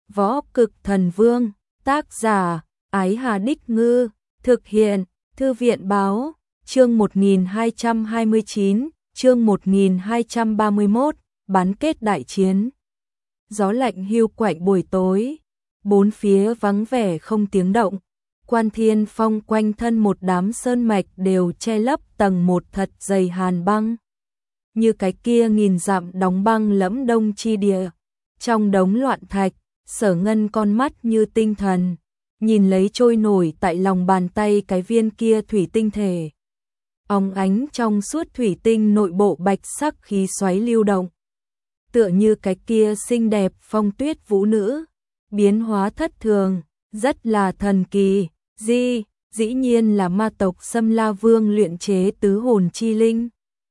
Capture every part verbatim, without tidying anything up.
Võ Cực Thần Vương, tác giả, Ái Hà Đích Ngư, thực hiện, Thư viện Báo, chương một nghìn hai trăm hai mươi chín, chương một nghìn hai trăm ba mươi mốt, bán kết đại chiến. Gió lạnh hiu quạnh buổi tối, bốn phía vắng vẻ không tiếng động. Quan Thiên Phong quanh thân một đám sơn mạch đều che lấp tầng một thật dày hàn băng. Như cái kia nghìn dặm đóng băng lẫm đông chi địa. Trong đống loạn thạch, Sở Ngân con mắt như tinh thần, nhìn lấy trôi nổi tại lòng bàn tay cái viên kia thủy tinh thể. Óng ánh trong suốt thủy tinh nội bộ bạch sắc khí xoáy lưu động. Tựa như cái kia xinh đẹp phong tuyết vũ nữ, biến hóa thất thường, rất là thần kỳ. Di, dĩ nhiên là ma tộc Sâm La Vương luyện chế tứ hồn chi linh.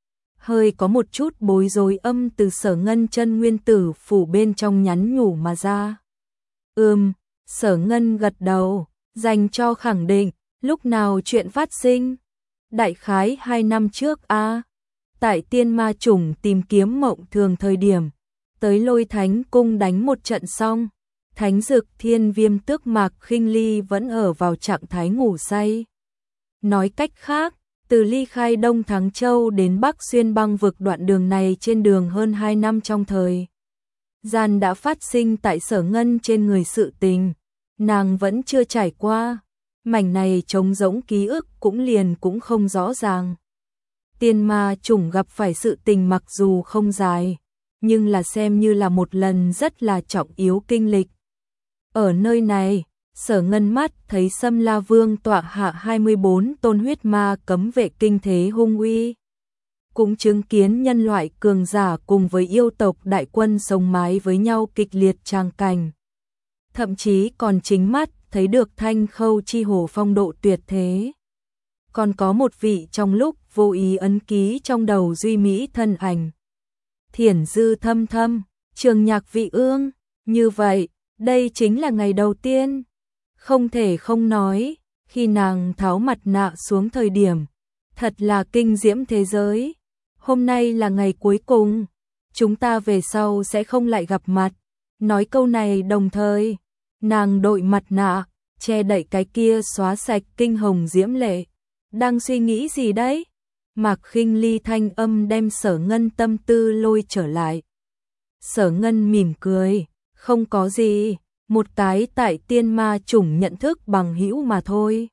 Hơi có một chút bối rối âm từ Sở Ngân chân nguyên tử phủ bên trong nhắn nhủ mà ra. Ừm, Sở Ngân gật đầu, dành cho khẳng định, lúc nào chuyện phát sinh? Đại khái hai năm trước a à, tại Tiên Ma Chủng tìm kiếm Mộng Thường thời điểm, tới Lôi Thánh Cung đánh một trận xong. Thánh Dực Thiên Viêm Tước Mạc Khinh Ly vẫn ở vào trạng thái ngủ say. Nói cách khác, từ ly khai Đông Thắng Châu đến Bắc Xuyên băng vực đoạn đường này trên đường hơn hai năm trong thời gian đã phát sinh tại Sở Ngân trên người sự tình, nàng vẫn chưa trải qua, mảnh này trống rỗng ký ức cũng liền cũng không rõ ràng. Tiên Ma Chủng gặp phải sự tình mặc dù không dài, nhưng là xem như là một lần rất là trọng yếu kinh lịch. Ở nơi này, Sở Ngân mắt thấy Sâm La Vương tọa hạ hai mươi bốn tôn huyết ma cấm vệ kinh thế hung uy. Cũng chứng kiến nhân loại cường giả cùng với yêu tộc đại quân sống mái với nhau kịch liệt tràng cảnh. Thậm chí còn chính mắt thấy được Thanh Khâu chi hồ phong độ tuyệt thế. Còn có một vị trong lúc vô ý ấn ký trong đầu duy mỹ thân ảnh. Thiển dư thâm thâm, Trường Nhạc Vị Ương, như vậy. Đây chính là ngày đầu tiên. Không thể không nói, khi nàng tháo mặt nạ xuống thời điểm, thật là kinh diễm thế giới. Hôm nay là ngày cuối cùng, chúng ta về sau sẽ không lại gặp mặt. Nói câu này đồng thời, nàng đội mặt nạ, che đậy cái kia xóa sạch kinh hồng diễm lệ. Đang suy nghĩ gì đấy? Mạc Khinh Ly thanh âm đem Sở Ngân tâm tư lôi trở lại. Sở Ngân mỉm cười. Không có gì, một cái tại Tiên Ma Chủng nhận thức bằng hữu mà thôi.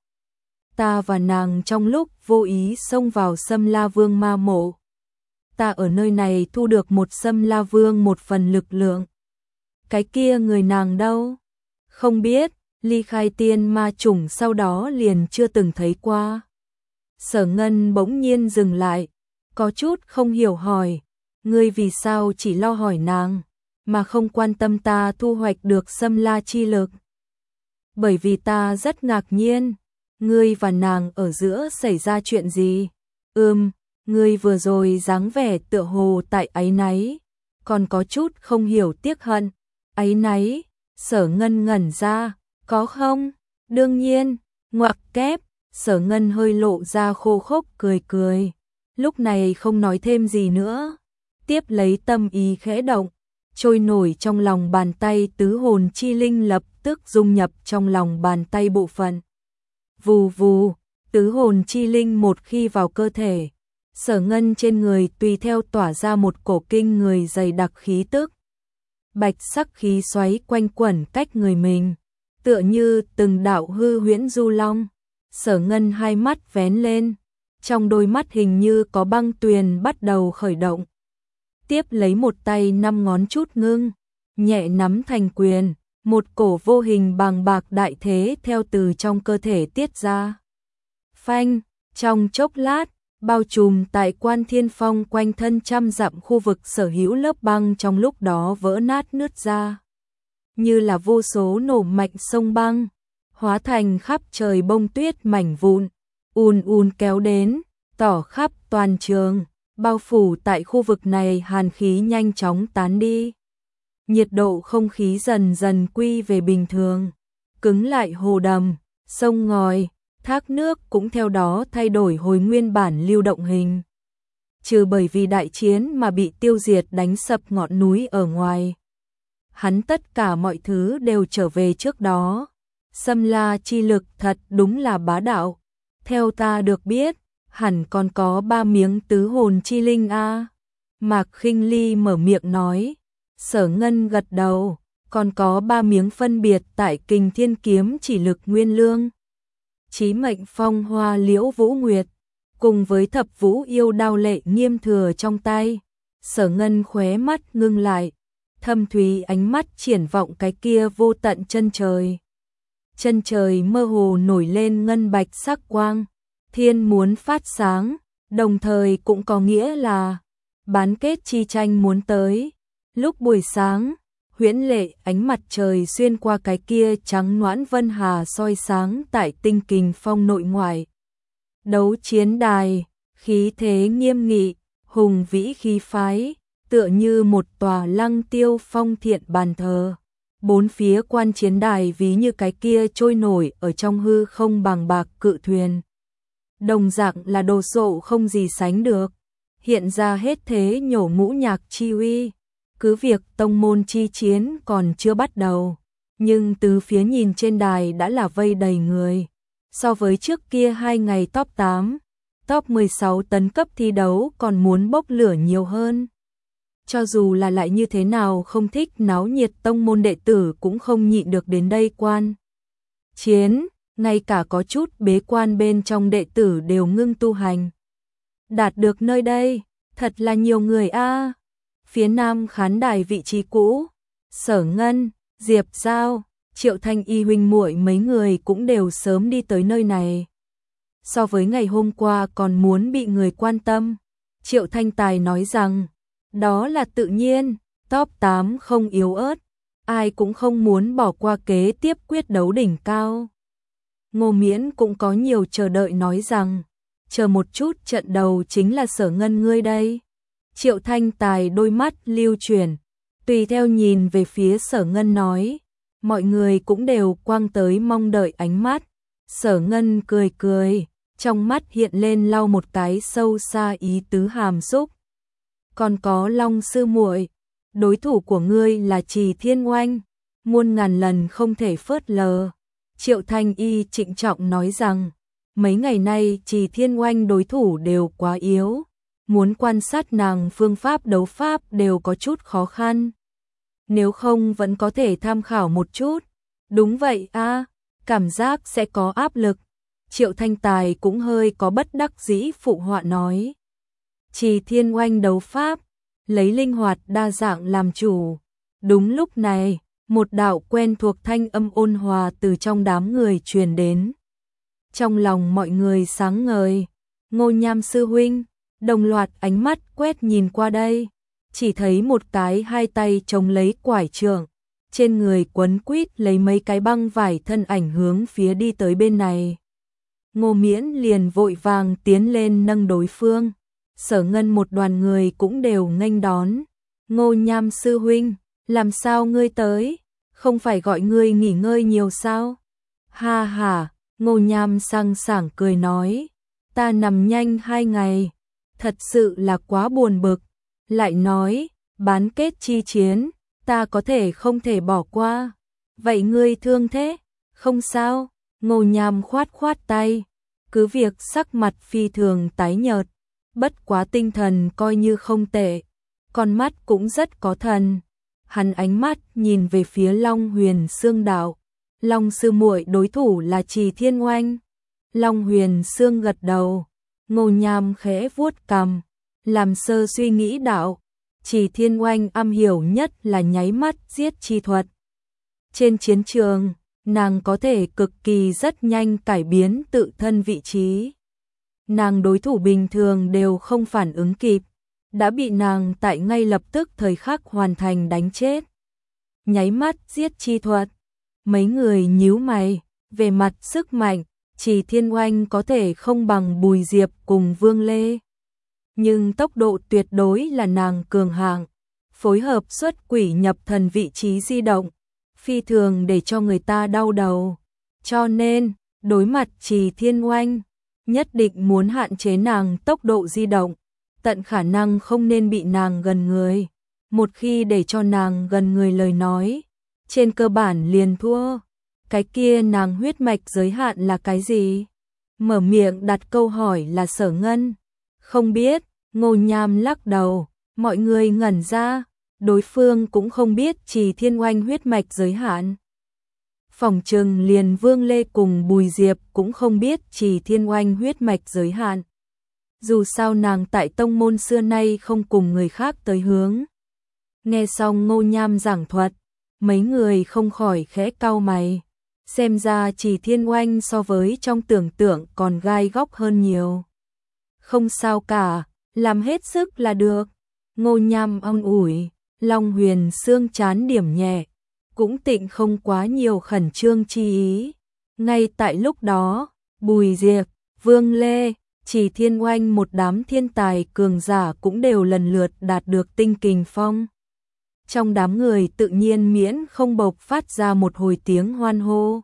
Ta và nàng trong lúc vô ý xông vào Sâm La Vương ma mộ. Ta ở nơi này thu được một Sâm La Vương một phần lực lượng. Cái kia người nàng đâu? Không biết, ly khai Tiên Ma Chủng sau đó liền chưa từng thấy qua. Sở Ngân bỗng nhiên dừng lại, có chút không hiểu hỏi, ngươi vì sao chỉ lo hỏi nàng? Mà không quan tâm ta thu hoạch được Sâm La chi lực. Bởi vì ta rất ngạc nhiên, ngươi và nàng ở giữa xảy ra chuyện gì? Ừm, ngươi vừa rồi dáng vẻ tựa hồ tại áy náy, còn có chút không hiểu tiếc hận. Áy náy? Sở Ngân ngẩn ra, có không? Đương nhiên, ngoặc kép, Sở Ngân hơi lộ ra khô khốc cười cười, lúc này không nói thêm gì nữa, tiếp lấy tâm ý khẽ động. Trôi nổi trong lòng bàn tay tứ hồn chi linh lập tức dung nhập trong lòng bàn tay bộ phận. Vù vù, tứ hồn chi linh một khi vào cơ thể, Sở Ngân trên người tùy theo tỏa ra một cổ kinh người dày đặc khí tức. Bạch sắc khí xoáy quanh quẩn cách người mình, tựa như từng đạo hư huyễn du long. Sở Ngân hai mắt vén lên, trong đôi mắt hình như có băng tuyền bắt đầu khởi động. Tiếp lấy một tay năm ngón chút ngưng, nhẹ nắm thành quyền, một cổ vô hình bàng bạc đại thế theo từ trong cơ thể tiết ra. Phanh, trong chốc lát, bao trùm tại Quan Thiên Phong quanh thân trăm dặm khu vực sở hữu lớp băng trong lúc đó vỡ nát nứt ra. Như là vô số nổ mạnh sông băng, hóa thành khắp trời bông tuyết mảnh vụn, ùn ùn kéo đến, tỏ khắp toàn trường. Bao phủ tại khu vực này hàn khí nhanh chóng tán đi. Nhiệt độ không khí dần dần quy về bình thường. Cứng lại hồ đầm, sông ngòi, thác nước cũng theo đó thay đổi hồi nguyên bản lưu động hình. Trừ bởi vì đại chiến mà bị tiêu diệt đánh sập ngọn núi ở ngoài. hắn tất cả mọi thứ đều trở về trước đó. Xâm la chi lực thật đúng là bá đạo. Theo ta được biết, hẳn còn có ba miếng tứ hồn chi linh a. Mạc Khinh Ly mở miệng nói. Sở Ngân gật đầu, còn có ba miếng phân biệt tại Kình Thiên Kiếm chỉ lực nguyên lương, Chí Mệnh Phong Hoa Liễu Vũ Nguyệt, cùng với Thập Vũ Yêu Đao Lệ Nghiêm Thừa trong tay. Sở Ngân khóe mắt ngưng lại, thâm thúy ánh mắt triển vọng cái kia vô tận chân trời. Chân trời mơ hồ nổi lên ngân bạch sắc quang, thiên muốn phát sáng, đồng thời cũng có nghĩa là bán kết chi tranh muốn tới. Lúc buổi sáng, huyễn lệ ánh mặt trời xuyên qua cái kia trắng noãn vân hà soi sáng tại Tinh Kình Phong nội ngoại. Đấu chiến đài, khí thế nghiêm nghị, hùng vĩ khí phái, tựa như một tòa lăng tiêu phong thiện bàn thờ. Bốn phía quan chiến đài ví như cái kia trôi nổi ở trong hư không bằng bạc cự thuyền. Đồng dạng là đồ sộ không gì sánh được, hiện ra hết thế nhổ ngũ nhạc chi uy. Cứ việc tông môn chi chiến còn chưa bắt đầu, nhưng từ phía nhìn trên đài đã là vây đầy người. So với trước kia hai ngày top tám, top mười sáu tấn cấp thi đấu còn muốn bốc lửa nhiều hơn. Cho dù là lại như thế nào không thích náo nhiệt, tông môn đệ tử cũng không nhịn được đến đây quan chiến, ngay cả có chút bế quan bên trong đệ tử đều ngưng tu hành. Đạt được nơi đây, thật là nhiều người a. Phía nam khán đài vị trí cũ, Sở Ngân, Diệp Giao, Triệu Thanh Y huynh muội mấy người cũng đều sớm đi tới nơi này. So với ngày hôm qua còn muốn bị người quan tâm, Triệu Thanh Tài nói rằng, đó là tự nhiên, top tám không yếu ớt, ai cũng không muốn bỏ qua kế tiếp quyết đấu đỉnh cao. Ngô Miễn cũng có nhiều chờ đợi nói rằng, chờ một chút, trận đầu chính là Sở Ngân ngươi đây. Triệu Thanh Tài đôi mắt lưu chuyển, tùy theo nhìn về phía Sở Ngân nói, mọi người cũng đều quang tới mong đợi ánh mắt. Sở Ngân cười cười, trong mắt hiện lên lau một cái sâu xa ý tứ hàm xúc. Còn có Long sư muội, đối thủ của ngươi là Trì Thiên Oanh, muôn ngàn lần không thể phớt lờ. Triệu Thanh Y trịnh trọng nói rằng, mấy ngày nay Trì Thiên Oanh đối thủ đều quá yếu, muốn quan sát nàng phương pháp đấu pháp đều có chút khó khăn. Nếu không vẫn có thể tham khảo một chút. Đúng vậy a, cảm giác sẽ có áp lực. Triệu Thanh Tài cũng hơi có bất đắc dĩ phụ họa nói. Trì Thiên Oanh đấu pháp, lấy linh hoạt đa dạng làm chủ. Đúng lúc này, một đạo quen thuộc thanh âm ôn hòa từ trong đám người truyền đến. Trong lòng mọi người sáng ngời, Ngô Nham sư huynh, đồng loạt ánh mắt quét nhìn qua đây, chỉ thấy một cái hai tay chống lấy quải trượng, trên người quấn quýt lấy mấy cái băng vải thân ảnh hướng phía đi tới bên này. Ngô Miễn liền vội vàng tiến lên nâng đối phương. Sở Ngân một đoàn người cũng đều nghênh đón. Ngô Nham sư huynh, làm sao ngươi tới? Không phải gọi ngươi nghỉ ngơi nhiều sao? Ha ha, Ngô Nham sang sảng cười nói, ta nằm nhanh hai ngày, thật sự là quá buồn bực. Lại nói, bán kết chi chiến, ta có thể không thể bỏ qua. Vậy ngươi thương thế? Không sao. Ngô Nham khoát khoát tay, cứ việc sắc mặt phi thường tái nhợt, bất quá tinh thần coi như không tệ, con mắt cũng rất có thần. Hắn ánh mắt nhìn về phía Long Huyền Xương đạo, Long sư muội đối thủ là Trì Thiên Oanh. Long Huyền Xương gật đầu, Ngô Nham khẽ vuốt cằm, làm sơ suy nghĩ đạo, Trì Thiên Oanh am hiểu nhất là nháy mắt giết chi thuật. Trên chiến trường, nàng có thể cực kỳ rất nhanh cải biến tự thân vị trí. Nàng đối thủ bình thường đều không phản ứng kịp, đã bị nàng tại ngay lập tức thời khắc hoàn thành đánh chết. Nháy mắt giết chi thuật, mấy người nhíu mày, về mặt sức mạnh, Trì Thiên Oanh có thể không bằng Bùi Diệp cùng Vương Lê. Nhưng tốc độ tuyệt đối là nàng cường hạng, phối hợp xuất quỷ nhập thần vị trí di động, phi thường để cho người ta đau đầu. Cho nên, đối mặt Trì Thiên Oanh, nhất định muốn hạn chế nàng tốc độ di động, tận khả năng không nên bị nàng gần người. một khi để cho nàng gần người lời nói, trên cơ bản liền thua. Cái kia nàng huyết mạch giới hạn là cái gì? Mở miệng đặt câu hỏi là Sở Ngân. Không biết, Ngô Nham lắc đầu, mọi người ngẩn ra, đối phương cũng không biết Trì Thiên Oanh huyết mạch giới hạn. Phỏng chừng liền Vương Lê cùng Bùi Diệp cũng không biết Trì Thiên Oanh huyết mạch giới hạn. Dù sao nàng tại tông môn xưa nay không cùng người khác tới hướng. Nghe xong Ngô Nham giảng thuật, mấy người không khỏi khẽ cau mày. Xem ra Trì Thiên Oanh so với trong tưởng tượng còn gai góc hơn nhiều. Không sao cả, làm hết sức là được. Ngô Nham ong ủi, Long Huyền xương chán điểm nhẹ, cũng tịnh không quá nhiều khẩn trương chi ý. Ngay tại lúc đó, Bùi Diệp, Vương Lê, Trì Thiên Oanh một đám thiên tài cường giả cũng đều lần lượt đạt được tinh kình phong. Trong đám người tự nhiên miễn không bộc phát ra một hồi tiếng hoan hô.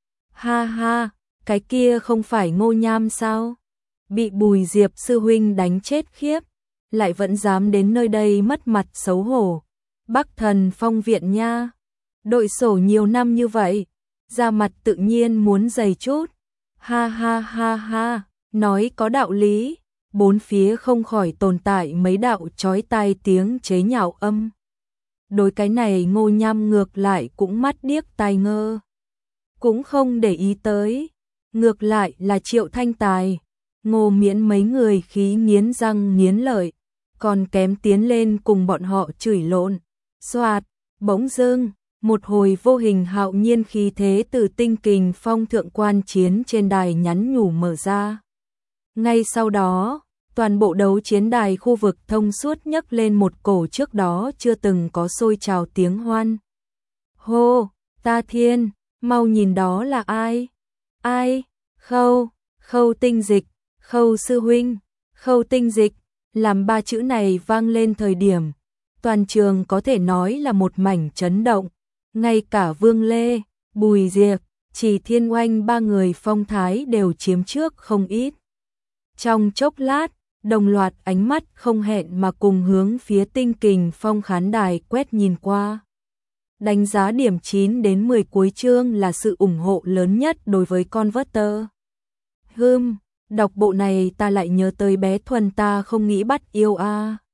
Ha ha, cái kia không phải Ngô Nham sao? Bị Bùi Diệp sư huynh đánh chết khiếp, lại vẫn dám đến nơi đây mất mặt xấu hổ. Bắc Thần Phong viện nha, đội sổ nhiều năm như vậy, ra mặt tự nhiên muốn dày chút. Ha ha ha ha, nói có đạo lý, bốn phía không khỏi tồn tại mấy đạo chói tai tiếng chế nhạo âm. Đối cái này Ngô Nham ngược lại cũng mắt điếc tai ngơ, cũng không để ý tới. Ngược lại là Triệu Thanh Tài, Ngô Miễn mấy người khí nghiến răng nghiến lợi, còn kém tiến lên cùng bọn họ chửi lộn. Xoạt, bỗng dưng, một hồi vô hình hạo nhiên khí thế từ tinh kình phong thượng quan chiến trên đài nhắn nhủ mở ra. Ngay sau đó, toàn bộ đấu chiến đài khu vực thông suốt nhấc lên một cổ trước đó chưa từng có sôi trào tiếng hoan. Hô, ta thiên, mau nhìn đó là ai? Ai? Khâu, Khâu Tinh Dịch, Khâu sư huynh, Khâu Tinh Dịch. Làm ba chữ này vang lên thời điểm, toàn trường có thể nói là một mảnh chấn động. Ngay cả Vương Lê, Bùi Diệp, Trì Thiên Oanh ba người phong thái đều chiếm trước không ít. Trong chốc lát, đồng loạt ánh mắt không hẹn mà cùng hướng phía tinh kình phong khán đài quét nhìn qua. Đánh giá điểm chín đến mười cuối chương là sự ủng hộ lớn nhất đối với Converter. Hừm, đọc bộ này ta lại nhớ tới bé Thuần ta không nghĩ bắt yêu a. À.